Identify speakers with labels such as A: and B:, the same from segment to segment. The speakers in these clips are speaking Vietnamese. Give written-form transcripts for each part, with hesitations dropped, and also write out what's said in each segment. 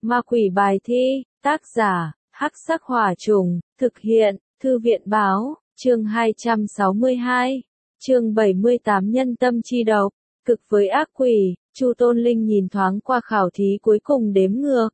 A: Ma quỷ bài thi, tác giả, Hắc Sắc Hỏa Trùng, thực hiện, Thư viện báo, chương 262, chương 78 nhân tâm chi độc, cực với ác quỷ. Chu Tôn Linh nhìn thoáng qua khảo thí cuối cùng đếm ngược.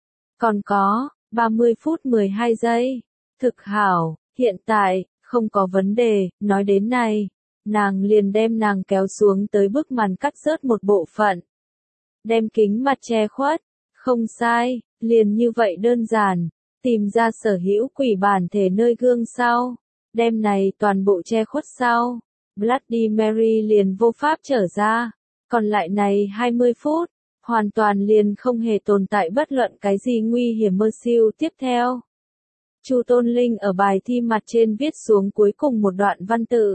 A: Còn có, 30 phút 12 giây. Thực hảo, hiện tại, không có vấn đề, nói đến này. Nàng liền đem nàng kéo xuống tới bức màn cắt rớt một bộ phận. Đem kính mặt che khuất. Không sai, liền như vậy đơn giản. Tìm ra sở hữu quỷ bản thể nơi gương sau. Đem này toàn bộ che khuất sau. Bloody Mary liền vô pháp trở ra. Còn lại này 20 phút, hoàn toàn liền không hề tồn tại bất luận cái gì nguy hiểm mơ siêu tiếp theo. Chu Tôn Linh ở bài thi mặt trên viết xuống cuối cùng một đoạn văn tự.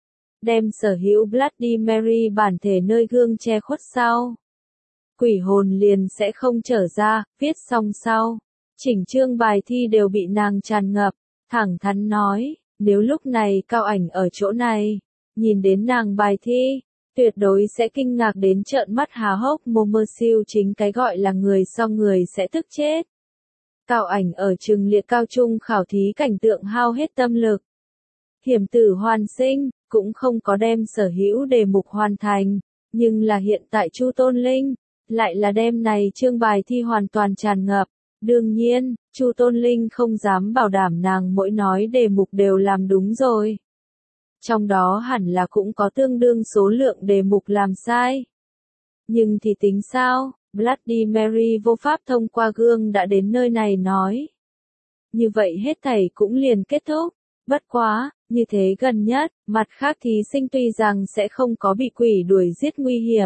A: Đem sở hữu Bloody Mary bản thể nơi gương che khuất sau. Quỷ hồn liền sẽ không trở ra, viết xong sau. Chỉnh chương bài thi đều bị nàng tràn ngập, thẳng thắn nói, nếu lúc này Cao Ảnh ở chỗ này, nhìn đến nàng bài thi, tuyệt đối sẽ kinh ngạc đến trợn mắt há hốc mồm mơ siêu chính cái gọi là người so người sẽ tức chết. Cao Ảnh ở trường liệt cao trung khảo thí cảnh tượng hao hết tâm lực. Hiểm tử hoàn sinh, cũng không có đem sở hữu đề mục hoàn thành, nhưng là hiện tại Chu Tôn Linh, lại là đem này chương bài thi hoàn toàn tràn ngập. Đương nhiên, Chu Tôn Linh không dám bảo đảm nàng mỗi nói đề mục đều làm đúng rồi. Trong đó hẳn là cũng có tương đương số lượng đề mục làm sai. Nhưng thì tính sao, Bloody Mary vô pháp thông qua gương đã đến nơi này nói. Như vậy hết thảy cũng liền kết thúc. Bất quá, như thế gần nhất, mặt khác thí sinh tuy rằng sẽ không có bị quỷ đuổi giết nguy hiểm.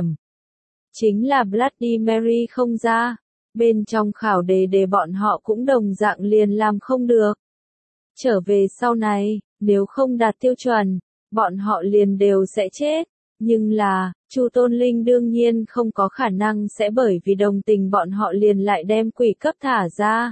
A: Chính là Bloody Mary không ra. Bên trong khảo đề bọn họ cũng đồng dạng liền làm không được. Trở về sau này, nếu không đạt tiêu chuẩn, bọn họ liền đều sẽ chết. Nhưng là, Chu Tôn Linh đương nhiên không có khả năng sẽ bởi vì đồng tình bọn họ liền lại đem quỷ cấp thả ra.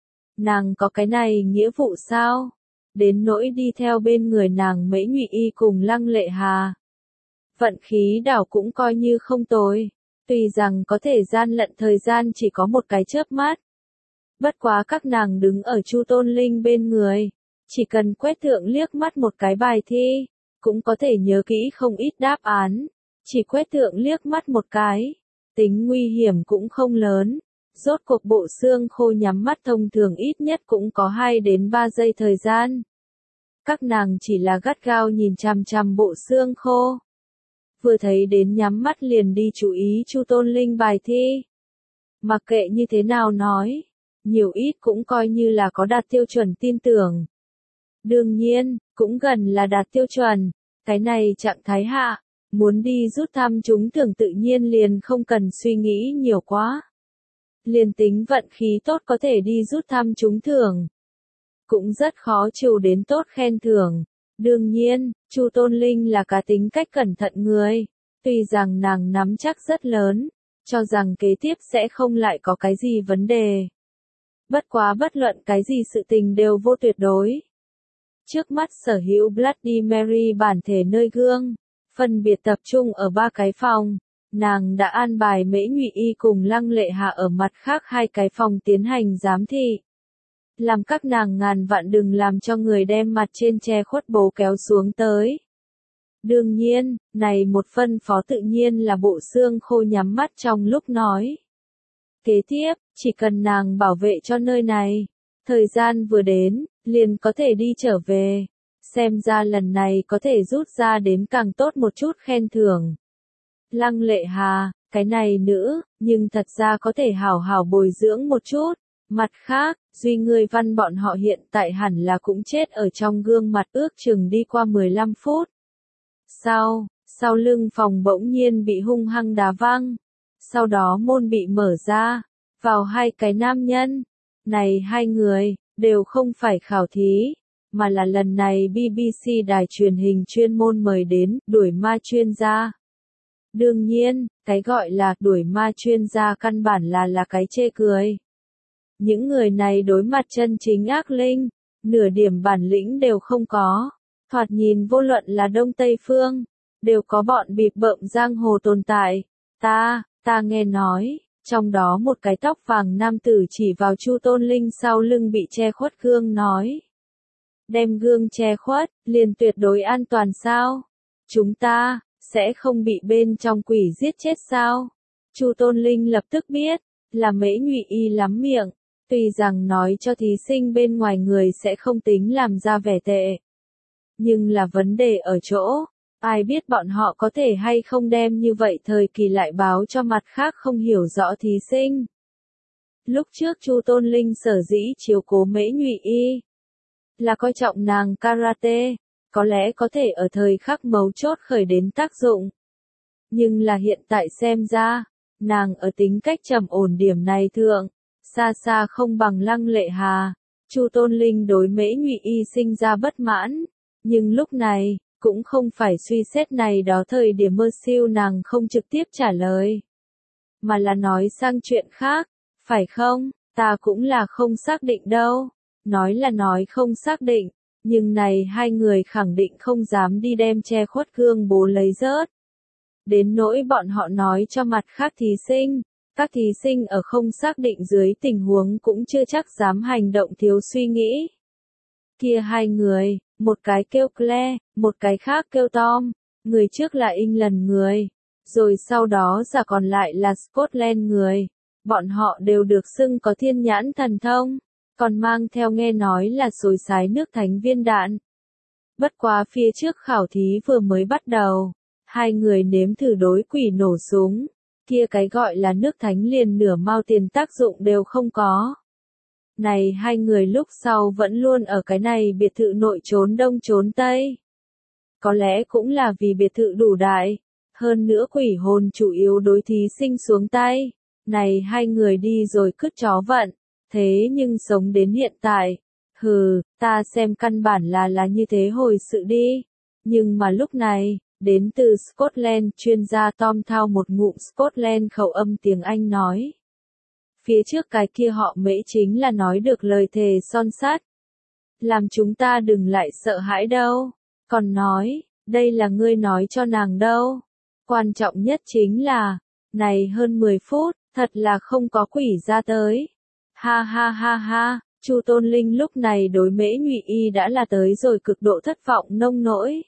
A: Nàng có cái này nghĩa vụ sao? Đến nỗi đi theo bên người nàng Mễ Nhụy Y cùng Lăng Lệ Hà. Vận khí đảo cũng coi như không tồi. Tuy rằng có thể gian lận thời gian chỉ có một cái chớp mắt. Bất quá các nàng đứng ở Chu Tôn Linh bên người. Chỉ cần quét thượng liếc mắt một cái bài thi, cũng có thể nhớ kỹ không ít đáp án. Chỉ quét thượng liếc mắt một cái. Tính nguy hiểm cũng không lớn. Rốt cuộc bộ xương khô nhắm mắt thông thường ít nhất cũng có 2 đến 3 giây thời gian. Các nàng chỉ là gắt gao nhìn chằm chằm bộ xương khô. Vừa thấy đến nhắm mắt liền đi chú ý Chu Tôn Linh bài thi. Mặc kệ như thế nào nói, nhiều ít cũng coi như là có đạt tiêu chuẩn tin tưởng. Đương nhiên, cũng gần là đạt tiêu chuẩn, cái này trạng thái hạ, muốn đi rút thăm chúng thường tự nhiên liền không cần suy nghĩ nhiều quá. Liền tính vận khí tốt có thể đi rút thăm trúng thưởng. Cũng rất khó chịu đến tốt khen thưởng. Đương nhiên, Chu Tôn Linh là cá tính cách cẩn thận người. Tuy rằng nàng nắm chắc rất lớn, cho rằng kế tiếp sẽ không lại có cái gì vấn đề. Bất quá bất luận cái gì sự tình đều vô tuyệt đối. Trước mắt sở hữu Bloody Mary bản thể nơi gương, phân biệt tập trung ở 3 cái phòng. Nàng đã an bài Mễ Nhụy Y cùng Lăng Lệ Hạ ở mặt khác 2 cái phòng tiến hành giám thị. Làm các nàng ngàn vạn đừng làm cho người đem mặt trên che khuất bố kéo xuống tới. Đương nhiên, này một phân phó tự nhiên là bộ xương khô nhắm mắt trong lúc nói. Kế tiếp, chỉ cần nàng bảo vệ cho nơi này, thời gian vừa đến, liền có thể đi trở về. Xem ra lần này có thể rút ra đến càng tốt một chút khen thưởng. Lăng Lệ Hà, cái này nữa, nhưng thật ra có thể hảo hảo bồi dưỡng một chút. Mặt khác, Duy Ngươi Văn bọn họ hiện tại hẳn là cũng chết ở trong gương mặt ước chừng đi qua 15 phút. Sau lưng phòng bỗng nhiên bị hung hăng đá văng. Sau đó môn bị mở ra, vào 2 cái nam nhân. Này 2 người, đều không phải khảo thí, mà là lần này BBC đài truyền hình chuyên môn mời đến, đuổi ma chuyên gia. Đương nhiên, cái gọi là đuổi ma chuyên gia căn bản là cái chê cười. Những người này đối mặt chân chính ác linh, nửa điểm bản lĩnh đều không có. Thoạt nhìn vô luận là Đông Tây Phương, đều có bọn bịp bợm giang hồ tồn tại. Ta nghe nói, Trong đó một cái tóc vàng nam tử chỉ vào Chu Tôn Linh sau lưng bị che khuất gương nói. Đem gương che khuất, liền tuyệt đối an toàn sao? Chúng ta, sẽ không bị bên trong quỷ giết chết sao? Chu Tôn Linh lập tức biết, là Mễ Nhụy Y lắm miệng, tuy rằng nói cho thí sinh bên ngoài người sẽ không tính làm ra vẻ tệ. Nhưng là vấn đề ở chỗ, ai biết bọn họ có thể hay không đem như vậy thời kỳ lại báo cho mặt khác không hiểu rõ thí sinh. Lúc trước Chu Tôn Linh sở dĩ chiếu cố Mễ Nhụy Y, là coi trọng nàng karate, có lẽ có thể ở thời khắc mấu chốt khởi đến tác dụng. Nhưng là hiện tại xem ra, nàng ở tính cách trầm ổn điểm này thượng, xa xa không bằng Lăng Lệ Hà. Chu Tôn Linh đối Mễ Nhụy Y sinh ra bất mãn, nhưng lúc này, cũng không phải suy xét này đó thời điểm mơ siêu nàng không trực tiếp trả lời. Mà là nói sang chuyện khác, phải không, ta cũng là không xác định đâu. Nói là nói không xác định, nhưng này hai người khẳng định không dám đi đem che khuất gương bố lấy rớt. Đến nỗi bọn họ nói cho mặt khác thí sinh, các thí sinh ở không xác định dưới tình huống cũng chưa chắc dám hành động thiếu suy nghĩ. Kia hai người, một cái kêu Claire, một cái khác kêu Tom, người trước là England người, rồi sau đó giả còn lại là Scotland người, bọn họ đều được xưng có thiên nhãn thần thông, còn mang theo nghe nói là xối xái nước thánh viên đạn. Bất quá phía trước khảo thí vừa mới bắt đầu, hai người nếm thử đối quỷ nổ súng, kia cái gọi là nước thánh liền nửa mao tiền tác dụng đều không có. Này hai người lúc sau vẫn luôn ở cái này biệt thự nội trốn đông trốn tây. Có lẽ cũng là vì biệt thự đủ đại, hơn nữa quỷ hồn chủ yếu đối thí sinh xuống tay. Này hai người đi rồi cứt chó vận, thế nhưng sống đến hiện tại. Hừ, ta xem căn bản là như thế hồi sự đi. Nhưng mà lúc này, đến từ Scotland chuyên gia Tom thao một ngụm Scotland khẩu âm tiếng Anh nói. Phía trước cái kia họ Mễ chính là nói được lời thề son sắt. Làm chúng ta đừng lại sợ hãi đâu. Còn nói, đây là ngươi nói cho nàng đâu. Quan trọng nhất chính là, này hơn 10 phút, thật là không có quỷ ra tới. Ha ha ha ha, Chu Tôn Linh lúc này đối Mễ Nhụy Y đã là tới rồi cực độ thất vọng nông nỗi.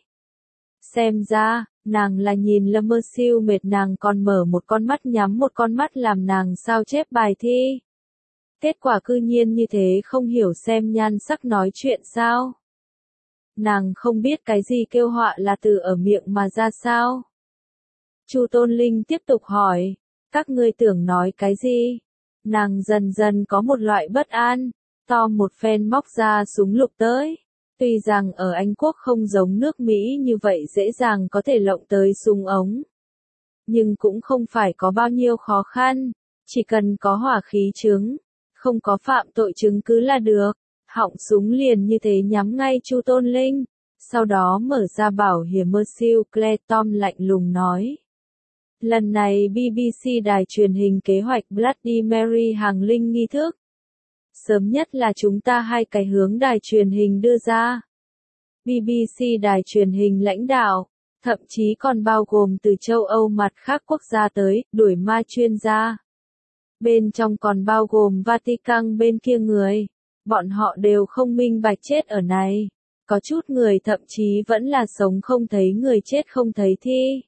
A: Xem ra, nàng là nhìn Lâm Mơ Siêu mệt nàng còn mở một con mắt nhắm một con mắt làm nàng sao chép bài thi. Kết quả cư nhiên như thế không hiểu xem nhan sắc nói chuyện sao. Nàng không biết cái gì kêu họa là từ ở miệng mà ra sao. Chu Tôn Linh tiếp tục hỏi, các ngươi tưởng nói cái gì? Nàng dần dần có một loại bất an, to một phen móc ra súng lục tới. Tuy rằng ở Anh Quốc không giống nước Mỹ như vậy dễ dàng có thể lộng tới súng ống. Nhưng cũng không phải có bao nhiêu khó khăn, chỉ cần có hỏa khí chứng, không có phạm tội chứng cứ là được. Họng súng liền như thế nhắm ngay Chu Tôn Linh, sau đó mở ra bảo hiểm mơ siêu Claire Tom lạnh lùng nói. Lần này BBC đài truyền hình kế hoạch Bloody Mary hàng linh nghi thức. Sớm nhất là chúng ta hai cái hướng đài truyền hình đưa ra. BBC đài truyền hình lãnh đạo, thậm chí còn bao gồm từ châu Âu mặt khác quốc gia tới, đuổi ma chuyên gia. Bên trong còn bao gồm Vatican bên kia người. Bọn họ đều không minh bạch chết ở này. Có chút người thậm chí vẫn là sống không thấy người chết không thấy thi.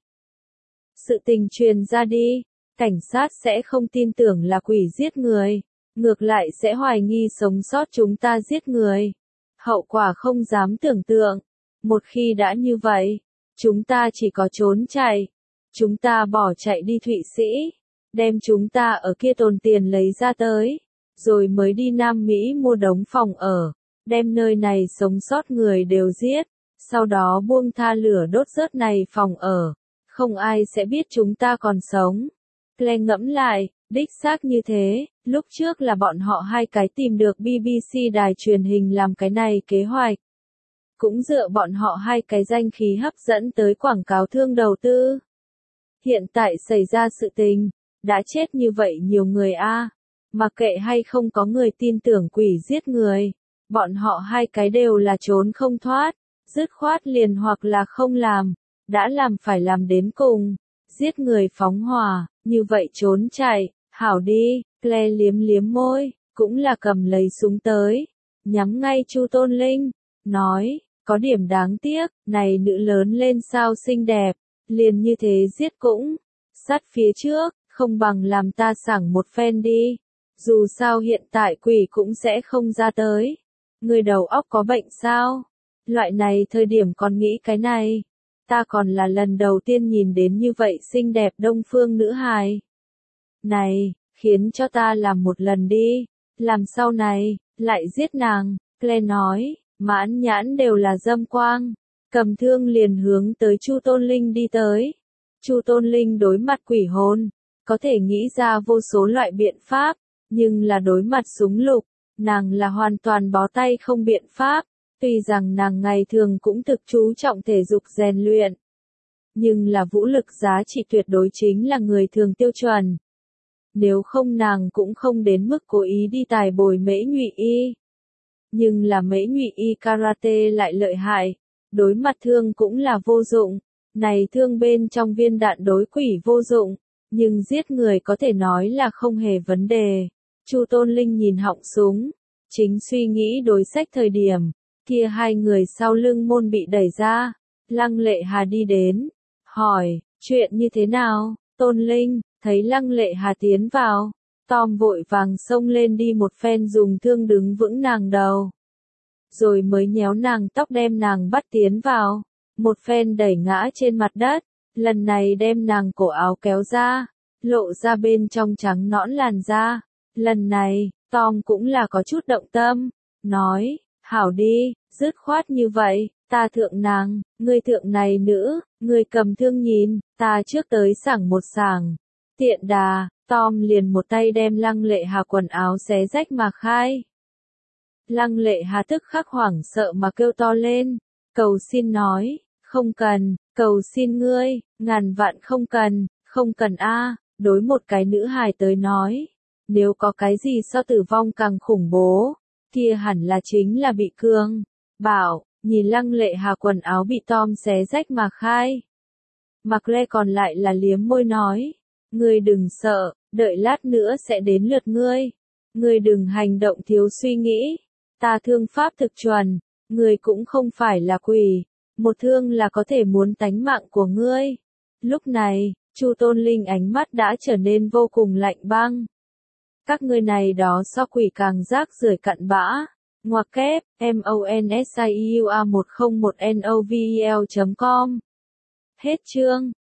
A: Sự tình truyền ra đi, cảnh sát sẽ không tin tưởng là quỷ giết người. Ngược lại sẽ hoài nghi sống sót chúng ta giết người. Hậu quả không dám tưởng tượng. Một khi đã như vậy, chúng ta chỉ có trốn chạy. Chúng ta bỏ chạy đi Thụy Sĩ. Đem chúng ta ở kia tồn tiền lấy ra tới. Rồi mới đi Nam Mỹ mua đống phòng ở. Đem nơi này sống sót người đều giết. Sau đó buông tha lửa đốt rớt này phòng ở. Không ai sẽ biết chúng ta còn sống. Claire ngẫm lại, đích xác như thế, lúc trước là bọn họ hai cái tìm được BBC đài truyền hình làm cái này kế hoạch. Cũng dựa bọn họ hai cái danh khí hấp dẫn tới quảng cáo thương đầu tư. Hiện tại xảy ra sự tình, đã chết như vậy nhiều người a, mặc kệ hay không có người tin tưởng quỷ giết người, bọn họ hai cái đều là trốn không thoát, dứt khoát liền hoặc là không làm, đã làm phải làm đến cùng, giết người phóng hỏa, như vậy trốn chạy, Hảo đi, Claire liếm liếm môi, cũng là cầm lấy súng tới, nhắm ngay Chu Tôn Linh, nói, có điểm đáng tiếc, này nữ lớn lên sao xinh đẹp, liền như thế giết cũng, sát phía trước, không bằng làm ta sảng một phen đi, dù sao hiện tại quỷ cũng sẽ không ra tới. Người đầu óc có bệnh sao? Loại này thời điểm còn nghĩ cái này, ta còn là lần đầu tiên nhìn đến như vậy xinh đẹp đông phương nữ hài. Này, khiến cho ta làm một lần đi, làm sau này, lại giết nàng, Claire nói, mãn nhãn đều là dâm quang, cầm thương liền hướng tới Chu Tôn Linh đi tới. Chu Tôn Linh đối mặt quỷ hồn, có thể nghĩ ra vô số loại biện pháp, nhưng là đối mặt súng lục, nàng là hoàn toàn bó tay không biện pháp, tuy rằng nàng ngày thường cũng thực chú trọng thể dục rèn luyện, nhưng là vũ lực giá trị tuyệt đối chính là người thường tiêu chuẩn. Nếu không nàng cũng không đến mức cố ý đi tài bồi Mễ Nhụy Y. Nhưng là Mễ Nhụy Y karate lại lợi hại, đối mặt thương cũng là vô dụng, này thương bên trong viên đạn đối quỷ vô dụng, nhưng giết người có thể nói là không hề vấn đề. Chu Tôn Linh nhìn họng súng, chính suy nghĩ đối sách thời điểm, kia hai người sau lưng môn bị đẩy ra, Lăng Lệ Hà đi đến, hỏi, chuyện như thế nào, Tôn Linh, thấy Lăng Lệ Hà tiến vào, Tom vội vàng xông lên đi một phen dùng thương đứng vững nàng đầu, rồi mới nhéo nàng tóc đem nàng bắt tiến vào, một phen đẩy ngã trên mặt đất, lần này đem nàng cổ áo kéo ra, lộ ra bên trong trắng nõn làn da, lần này, Tom cũng là có chút động tâm, nói, hảo đi, dứt khoát như vậy, ta thượng nàng, ngươi thượng này nữ, ngươi cầm thương nhìn, ta trước tới sảng một sảng, tiện đà, Tom liền một tay đem Lăng Lệ Hà quần áo xé rách mà khai. Lăng Lệ Hà tức khắc hoảng sợ mà kêu to lên, cầu xin nói, không cần, cầu xin ngươi, ngàn vạn không cần a, đối một cái nữ hài tới nói, nếu có cái gì so tử vong càng khủng bố, kia hẳn là chính là bị cương, bảo, nhìn Lăng Lệ Hà quần áo bị Tom xé rách mà khai. Mặc Lê còn lại là liếm môi nói, ngươi đừng sợ, đợi lát nữa sẽ đến lượt ngươi, ngươi đừng hành động thiếu suy nghĩ, ta thương pháp thực chuẩn, ngươi cũng không phải là quỷ, một thương là có thể muốn tánh mạng của ngươi. Lúc này, Chu Tôn Linh ánh mắt đã trở nên vô cùng lạnh băng. Các ngươi này đó so quỷ càng rác rưởi cặn bã. Ngoặc kép, MONSIEUA101NOVEL.com. Hết chương.